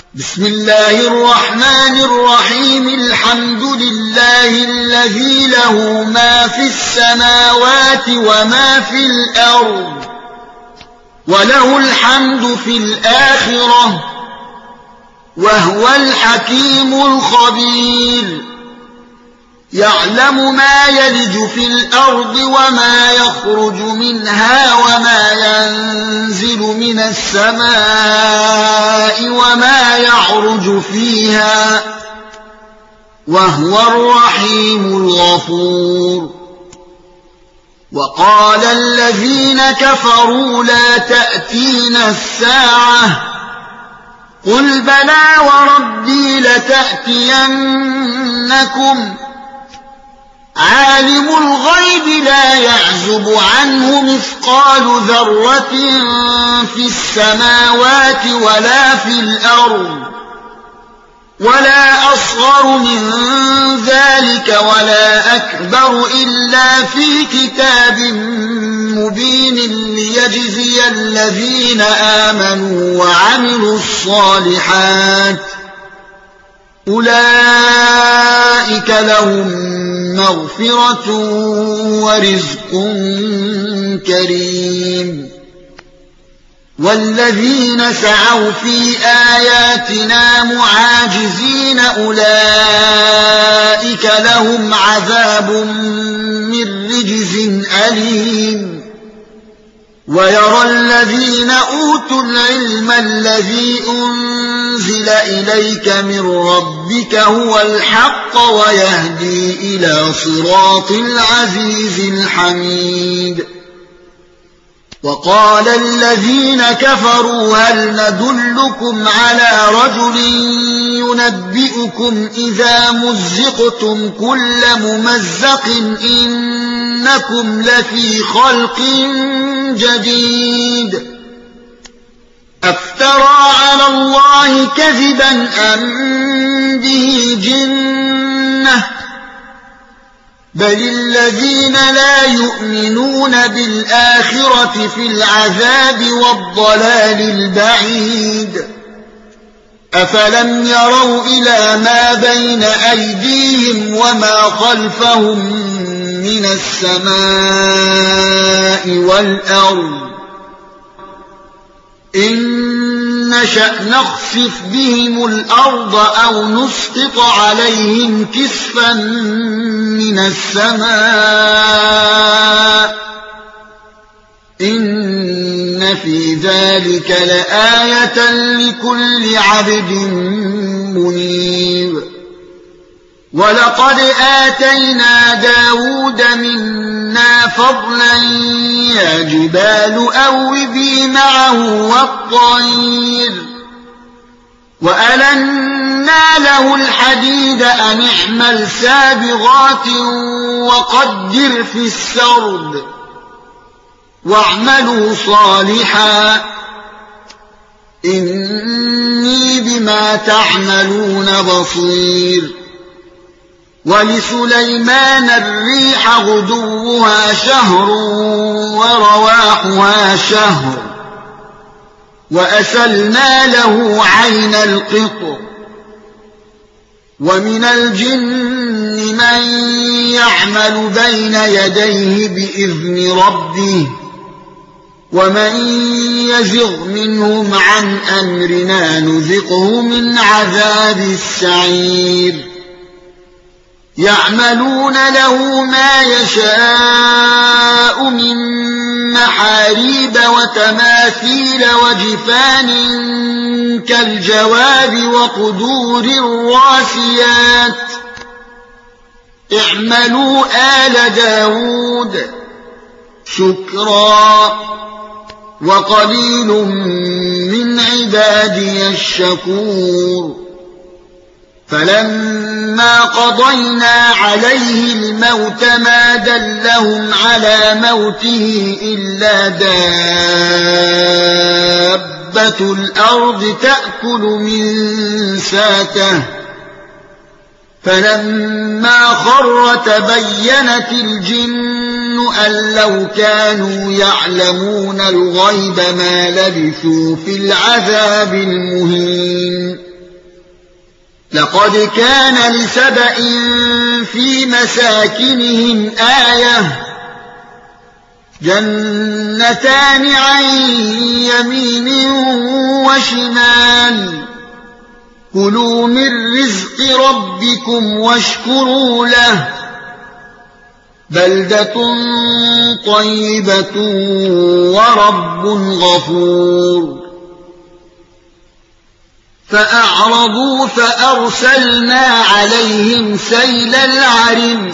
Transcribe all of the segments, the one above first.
بسم الله الرحمن الرحيم. الحمد لله الذي له ما في السماوات وما في الأرض وله الحمد في الآخرة وهو الحكيم الخبير. يعلم ما يلج في الأرض وما يخرج منها وما ينزل من السماء وما يعرج فيها وهو الرحيم الغفور. وقال الذين كفروا لا تأتينا الساعة قل بلى وربي لتأتينكم عالم الغيب لا يعزب عنه مثقال ذرة في السماوات ولا في الأرض ولا أصغر من ذلك ولا أكبر إلا في كتاب مبين ليجزي الذين آمنوا وعملوا الصالحات أولئك لهم مغفرة ورزق كريم. والذين سعوا في آياتنا معاجزين أولئك لهم عذاب من رجز أليم. ويرى الذين أوتوا العلم الذي أنزل إليك من ربك هو الحق ويهدي إلى صراط العزيز الحميد. وقال الذين كفروا هل ندلكم على رجل ينبئكم إذا مزقتم كل ممزق إنكم لفي خلق جديد أفترى على الله كذبا أم به جنة بل الذين لا يؤمنون بالآخرة في العذاب والضلال البعيد. أفلم يروا إلى ما بين أيديهم وما خلفهم من السماء والأرض إن نشأ نخسف بهم الأرض أو نسقط عليهم كسفا من السماء إن في ذلك لآية لكل عبد منيب. ولقد آتينا داود منا فضلا يا جبال أوبي معه والطير وألنا له الحديد أن اعمل سابغات وقدر في السرد واعملوا صالحا إني بما تعملون بصير. ولسليمان الريح غدوها شهر ورواحها شهر وأسلنا له عين القطر. ومن الجن من يعمل بين يديه بإذن ربه ومن يزغ منهم عن أمرنا نذقه من عذاب السعير. يعملون له ما يشاء من محاريب وتماثيل وجفان كالجواب وقدور الراسيات اعملوا آل داود شكرا وقليل من عبادي الشكور. فلما قضينا عليه الموت ما دلهم على موته إلا دابة الأرض تأكل من ساته فلما خر تبينت الجن أن لو كانوا يعلمون الغيب ما لبثوا في العذاب المهين لقد كان لسبإ في مساكنهم آية جنتان عن يمين وشمال كلوا من رزق ربكم واشكروا له بلدة طيبة ورب غفور فأعرضوا فأرسلنا عليهم سيل العرم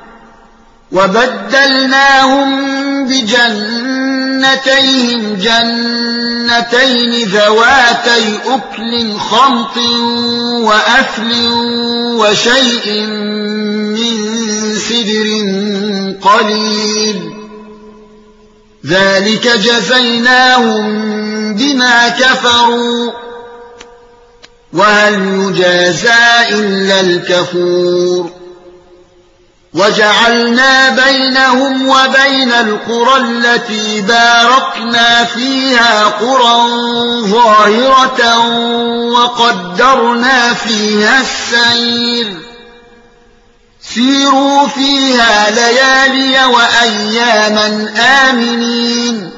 وبدلناهم بجنتيهم جنتين ذواتي أكل خمط وأثل وشيء من سدر قليل ذلك جزيناهم بما كفروا وهل يجازى إلا الكفور وجعلنا بينهم وبين القرى التي باركنا فيها قرى ظاهرة وقدرنا فيها السير سيروا فيها ليالي وأياما آمنين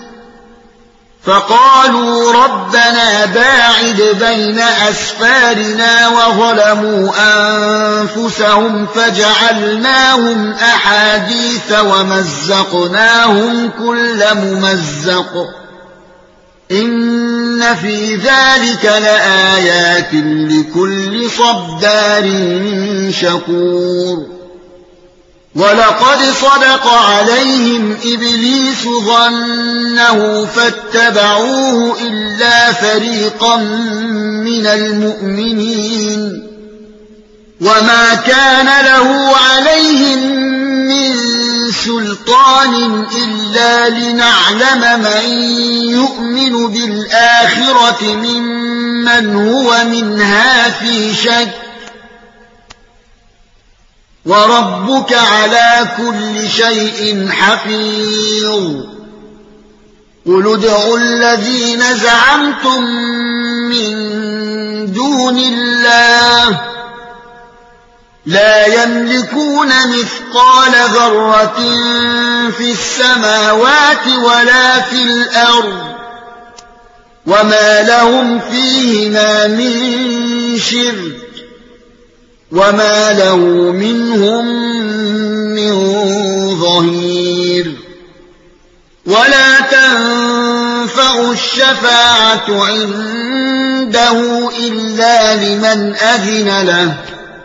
فقالوا ربنا باعد بين أسفارنا وظلموا أنفسهم فجعلناهم أحاديث ومزقناهم كل ممزق إن في ذلك لآيات لكل صبار شكور ولقد صدق عليهم إبليس ظنه فاتبعوه إلا فريقا من المؤمنين وما كان له عليهم من سلطان إلا لنعلم من يؤمن بالآخرة ممن هو منها في شك وربك على كل شيء حفيظ قل ادعوا الذين زعمتم من دون الله لا يملكون مثقال ذرة في السماوات ولا في الأرض وما لهم فيهما من شرك وما له منهم من ظهير ولا تنفع الشفاعة عنده إلا لمن أذن له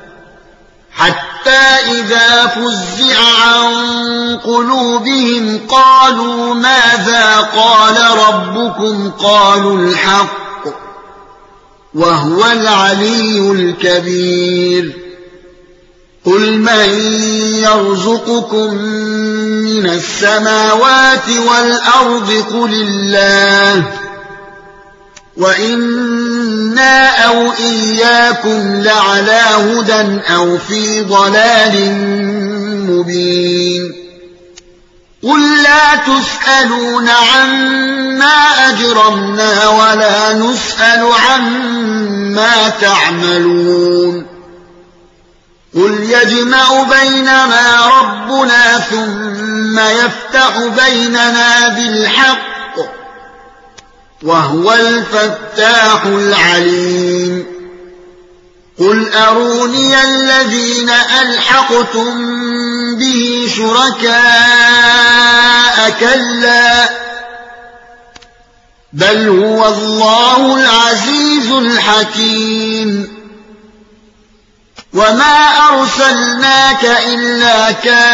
حتى إذا فزع عن قلوبهم قالوا ماذا قال ربكم قالوا الحق وهو العلي الكبير قل من يرزقكم من السماوات والأرض قل الله وإنا أو إياكم لعلى هدى أو في ضلال مبين قل لا تسألون عما أجرمنا ولا نسأل عما تعملون قل يجمع بيننا ربنا ثم يفتح بيننا بالحق وهو الفتاح العليم قل أروني الذين ألحقتم به شركاء كلا بل هو الله العزيز الحكيم وما أرسلناك إلا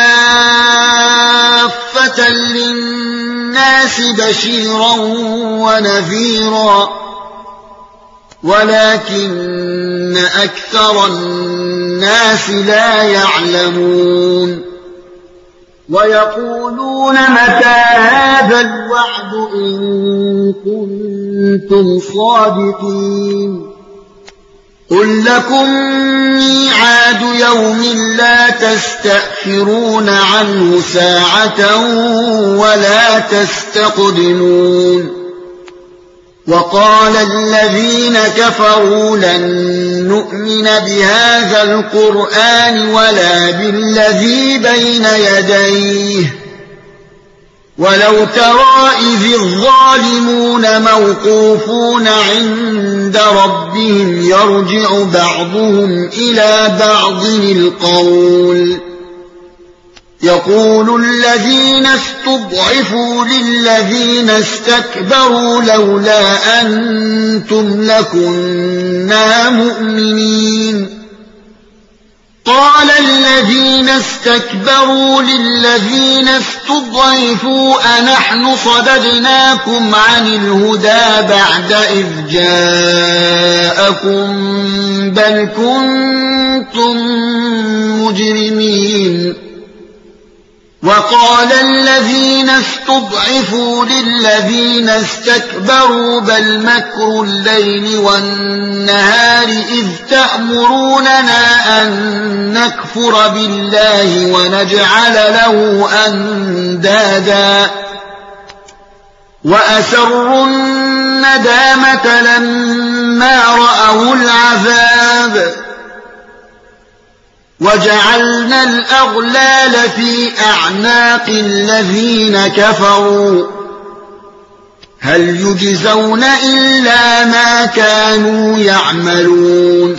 كافة للناس بشيرا ونذيرا ولكن أكثر الناس لا يعلمون ويقولون متى هذا الوعد إن كنتم صادقين قل لكم ميعاد يوم لا تستأخرون عنه ساعة ولا تستقدمون وقال الذين كفروا لن نؤمن بهذا القرآن ولا بالذي بين يديه ولو ترى إذ الظالمون موقوفون عند ربهم يرجع بعضهم إلى بعض القول يقول الذين استضعفوا للذين استكبروا لولا أنتم لكنا مؤمنين قال الذين استكبروا للذين استضعفوا أنحن صددناكم عن الهدى بعد إذ جاءكم بل كنتم مجرمين وقال الذين استضعفوا للذين استكبروا بل مكر الليل والنهار إذ تأمروننا أن نكفر بالله ونجعل له أندادا وأسروا الندامة لما رأوا العذاب وجعلنا الأغلال في أعناق الذين كفروا هل يجزون إلا ما كانوا يعملون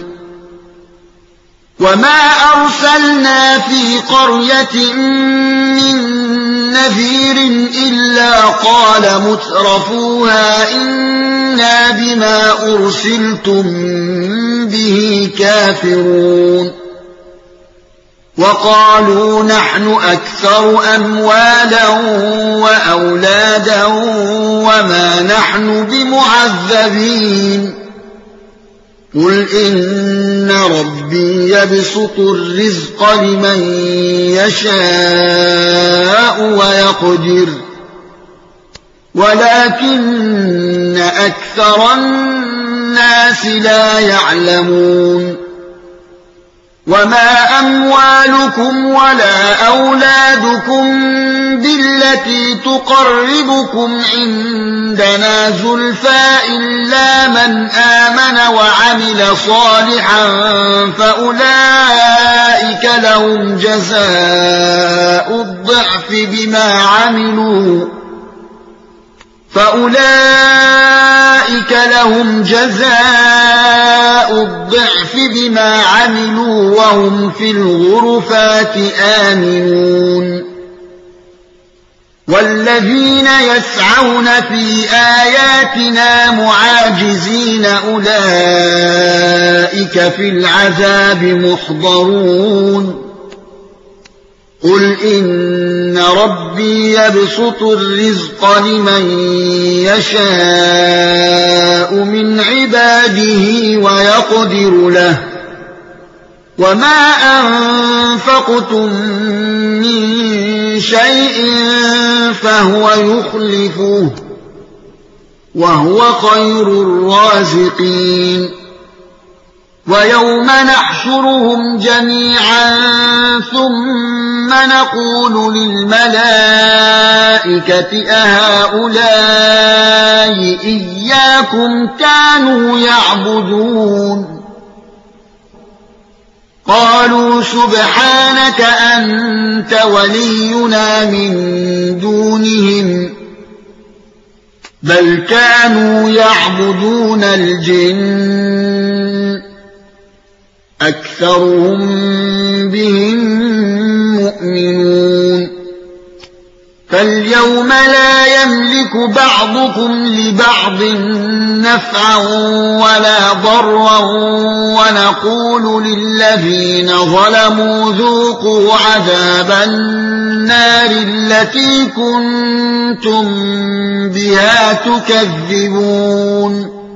وما أرسلنا في قرية من نذير إلا قال مترفوها إنا بما أرسلتم به كافرون وقالوا نحن أكثر أموالا وأولادا وما نحن بمعذبين قل إن ربي يبسط الرزق لمن يشاء ويقدر ولكن أكثر الناس لا يعلمون وما أموالكم ولا أولادكم بالتي تقربكم عندنا زلفى إلا من آمن وعمل صالحا فأولئك لهم جزاء الضعف بما عملوا وهم في الغرفات آمنون والذين يسعون في آياتنا معاجزين أولئك في العذاب محضرون قل إن ربي يبسط الرزق لمن يشاء من عباده ويقدر له وما أنفقتم من شيء فهو يخلفه وهو خير الرازقين ويوم نحشرهم جميعا ثم نقول للملائكة أهؤلاء إياكم كانوا يعبدون قالوا سبحانك أنت ولينا من دونهم بل كانوا يعبدون الجن أكثرهم بهم مؤمنون فاليوم لا يملك بعضكم لبعض نفعا ولا ضرا ونقول للذين ظلموا ذوقوا عذاب النار التي كنتم بها تكذبون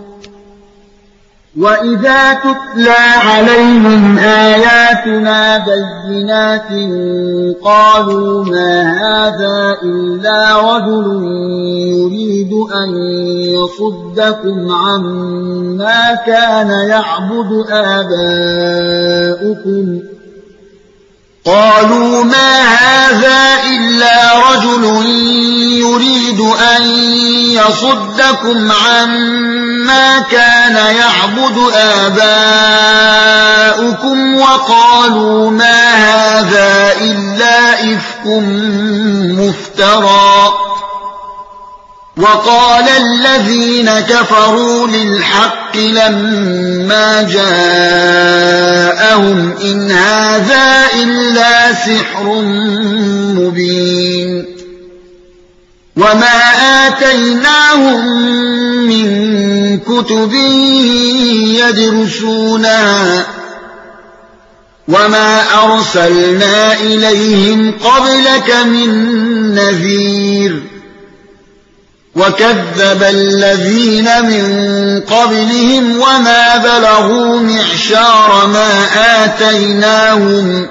وإذا تتلى عليهم آياتنا بينات قالوا ما هذا إلا رجل يريد أن يصدكم عما كان يعبد آباؤكم قالوا ما هذا إلا رجل يريد أن يصدكم عما كان يعبد آباؤكم وقالوا ما هذا إلا إفك مفترى وقال الذين كفروا للحق لما جاءهم إن هذا إلا سحر مبين وما آتيناهم من كتب يدرسونها وما أرسلنا إليهم قبلك من نذير وكذب الذين من قبلهم وما بلغوا معشار ما آتيناهم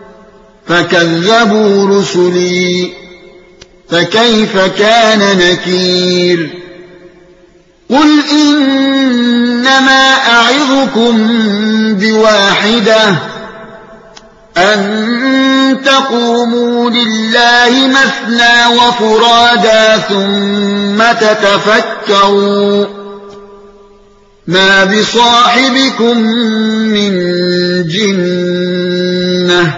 فكذبوا رسلي فكيف كان نكير قل إنما أعظكم بواحدة أن تقوموا لله مثنى وفرادا ثم تتفكروا ما بصاحبكم من جنة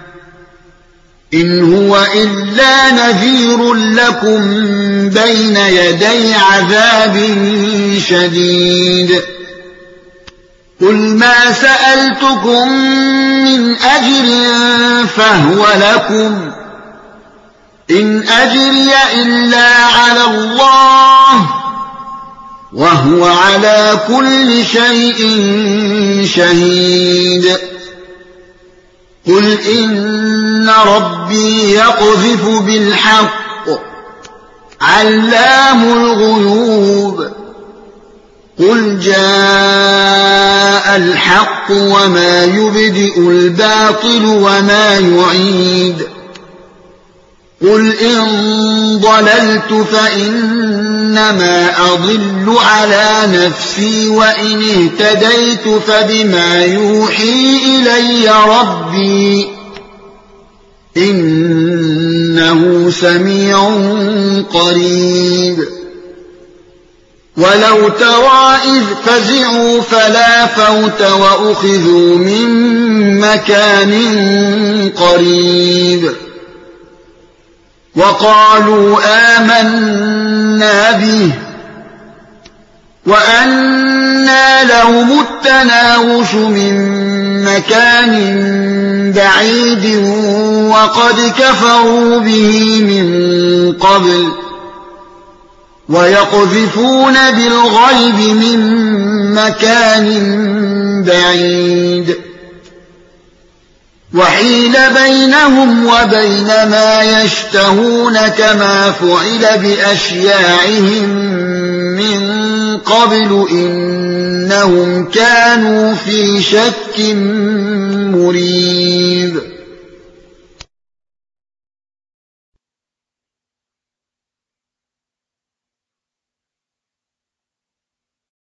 إن هو إلا نذير لكم بين يدي عذاب شديد قل ما سألتكم من أجر فهو لكم إن أجري إلا على الله وهو على كل شيء شهيد قل إن ربي يقذف بالحق علام الغيوب قل جاء الحق وما يبدئ الباطل وما يعيد قل إن ضللت فإنما أضل على نفسي وإن اهتديت فبما يوحي إلي ربي إنه سميع قريب ولو ترى إذ فزعوا فلا فوت وأخذوا من مكان قريب وقالوا آمنا به وأنى لهم التناوش من مكان بعيد وقد كفروا به من قبل ويقذفون بالغيب من مكان بعيد وحيل بينهم وبين ما يشتهون كما فعل بأشياعهم من قبل إنهم كانوا في شك مريب